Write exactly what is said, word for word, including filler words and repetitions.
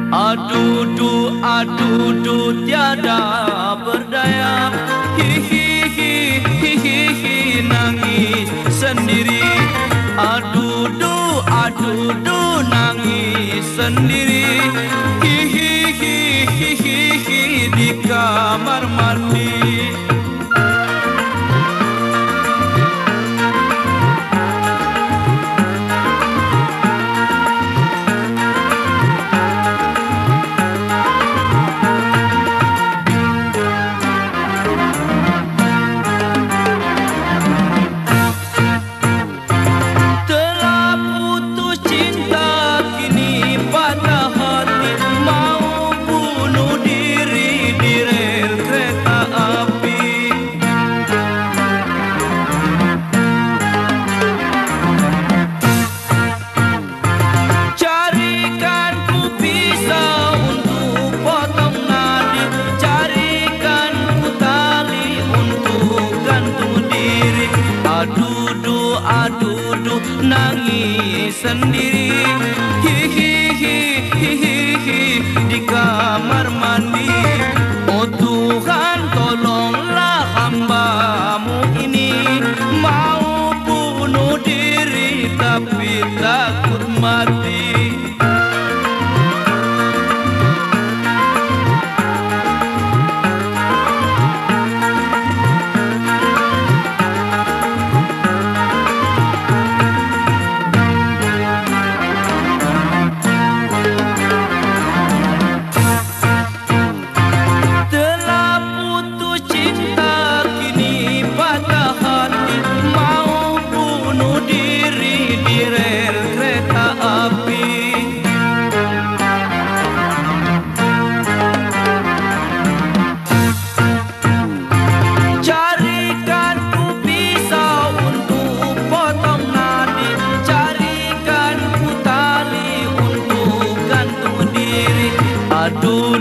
Aduh du, aduh du, tiada berdaya. Hihihi, hihihi, nangis sendiri. Aduh du, aduh du, nangis sendiri. Hihihi, hihihi, di kamar mandi. Aduh du, nangis sendiri. Hihihi, hihihi, di kamar mandi. Oh Tuhan, tolonglah hamba-Mu ini. Mau bunuh diri tapi takut mati. Aduh